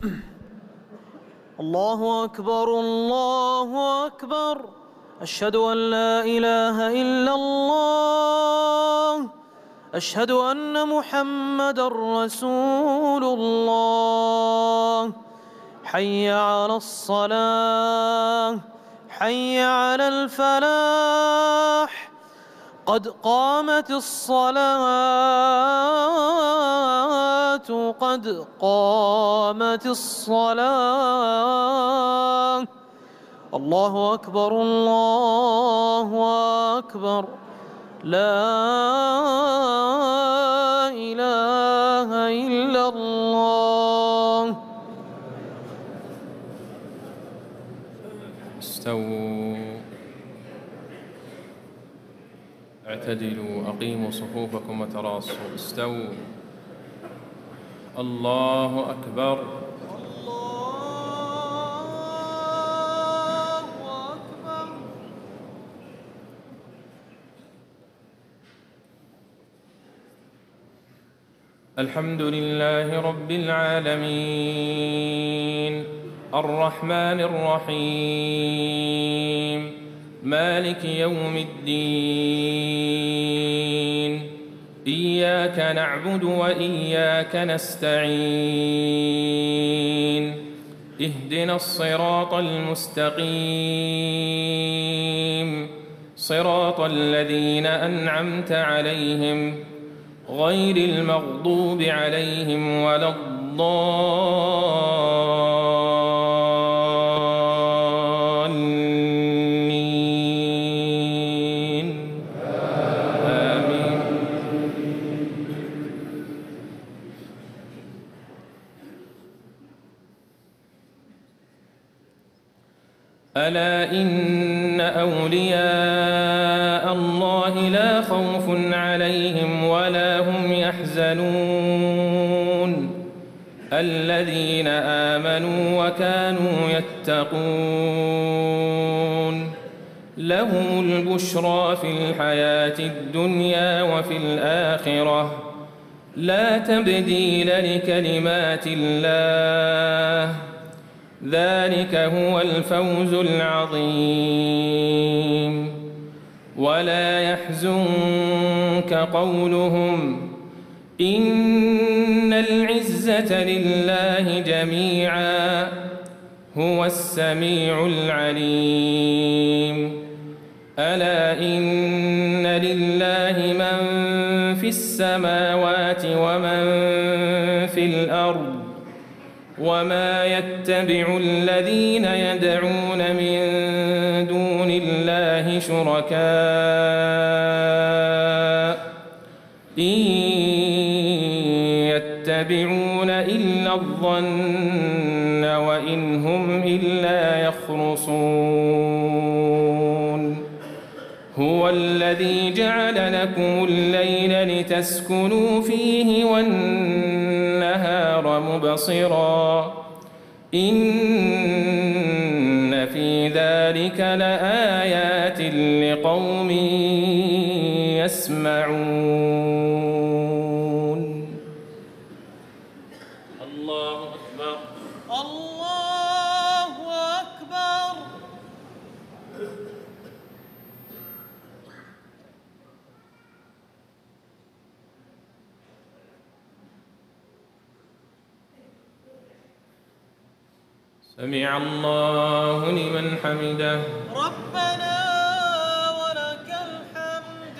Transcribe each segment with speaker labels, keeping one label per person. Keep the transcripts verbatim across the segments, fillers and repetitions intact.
Speaker 1: الله أكبر الله أكبر أشهد أن لا إله إلا الله أشهد أن محمدًا رسول الله حي على الصلاة حي على الفلاح قد قامت الصلاة قد قامت الصلاة الله أكبر الله أكبر لا إله إلا الله.
Speaker 2: استووا اعتدلوا أقيموا صفوفكم وتراصوا استووا. الله أكبر
Speaker 1: الله أكبر.
Speaker 2: الحمد لله رب العالمين الرحمن الرحيم مالك يوم الدين إياك نعبد وإياك نستعين اهدنا الصراط المستقيم صراط الذين أنعمت عليهم غير المغضوب عليهم ولا الضالين آمين. ألا إن أولياء الله لا خوف عليهم ولا هم يحزنون الذين آمنوا وكانوا يتقون لهم البشرى في الحياة الدنيا وفي الآخرة لا تبديل لكلمات الله ذلك هو الفوز العظيم. ولا يحزنك قولهم إن العزة لله جميعا هو السميع العليم. ألا إن لله من في السماوات ومن في الأرض وما يتبع الذين يدعون من دون الله شركاء إن يتبعون إلا الظن وإن هم إلا يخرصون. هو الذي جعل لكم الليل لتسكنوا فيه والنهار مبصرا إن في ذلك لآيات لقوم يسمعون. الله أكبر
Speaker 1: الله أكبر.
Speaker 2: سمع الله لمن حمده
Speaker 1: ربنا ولك الحمد.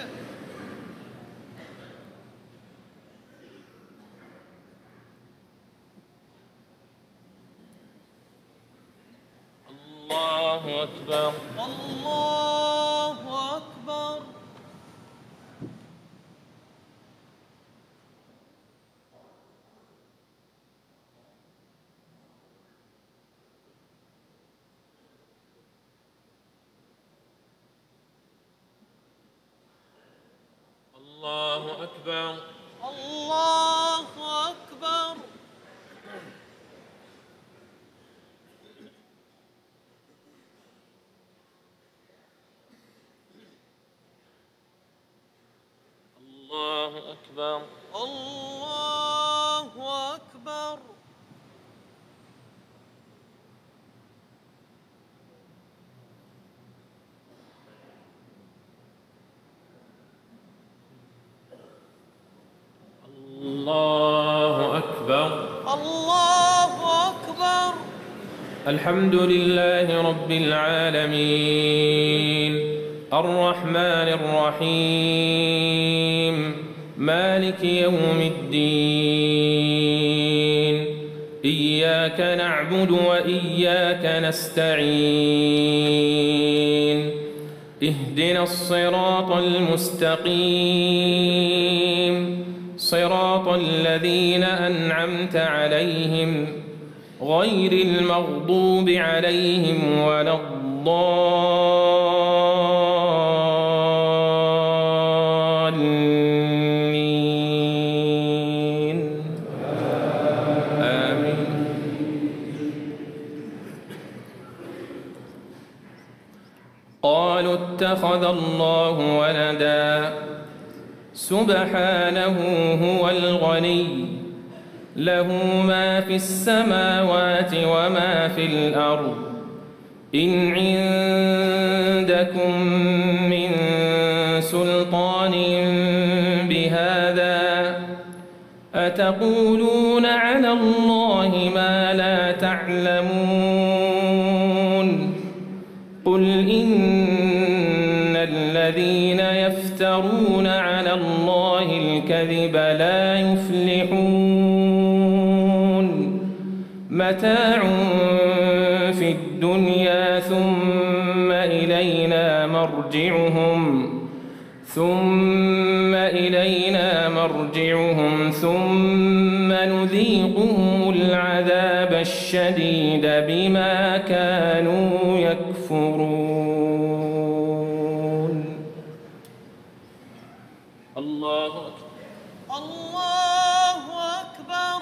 Speaker 2: الله أكبر
Speaker 1: الله أكبر.
Speaker 2: الله أكبر
Speaker 1: الله أكبر.
Speaker 2: الله أكبر
Speaker 1: الله أكبر.
Speaker 2: الحمد لله رب العالمين الرحمن الرحيم مالك يوم الدين إياك نعبد وإياك نستعين اهدنا الصراط المستقيم صراط الذين أنعمت عليهم غير المغضوب عليهم ولا الضالين آمين. قالوا اتخذ الله ولدا سبحانه هو الغني له ما في السماوات وما في الأرض إن عندكم من سلطان بهذا أتقولون على الله ما لا تعلمون قل إن الذين يفترون على الله الكذب لا يفلحون متاع في الدنيا ثم إلينا مرجعهم ثم إلينا مرجعهم ثم نذيقهم العذاب الشديد بما كانوا يكفرون. الله أكبر.
Speaker 1: الله أكبر.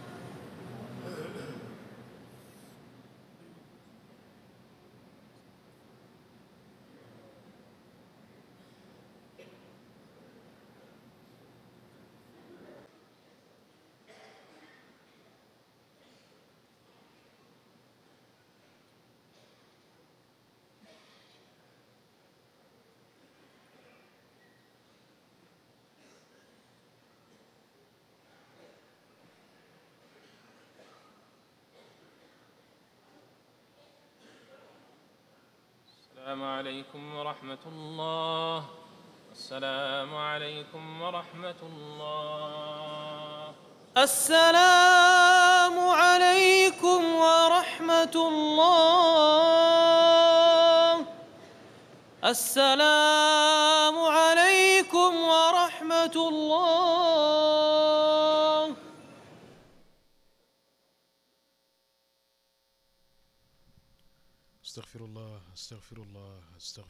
Speaker 2: السلام عليكم ورحمة الله. السلام عليكم ورحمة الله.
Speaker 1: السلام عليكم ورحمة الله. السلام عليكم ورحمة الله.
Speaker 3: استغفر الله استغفر الله استغفر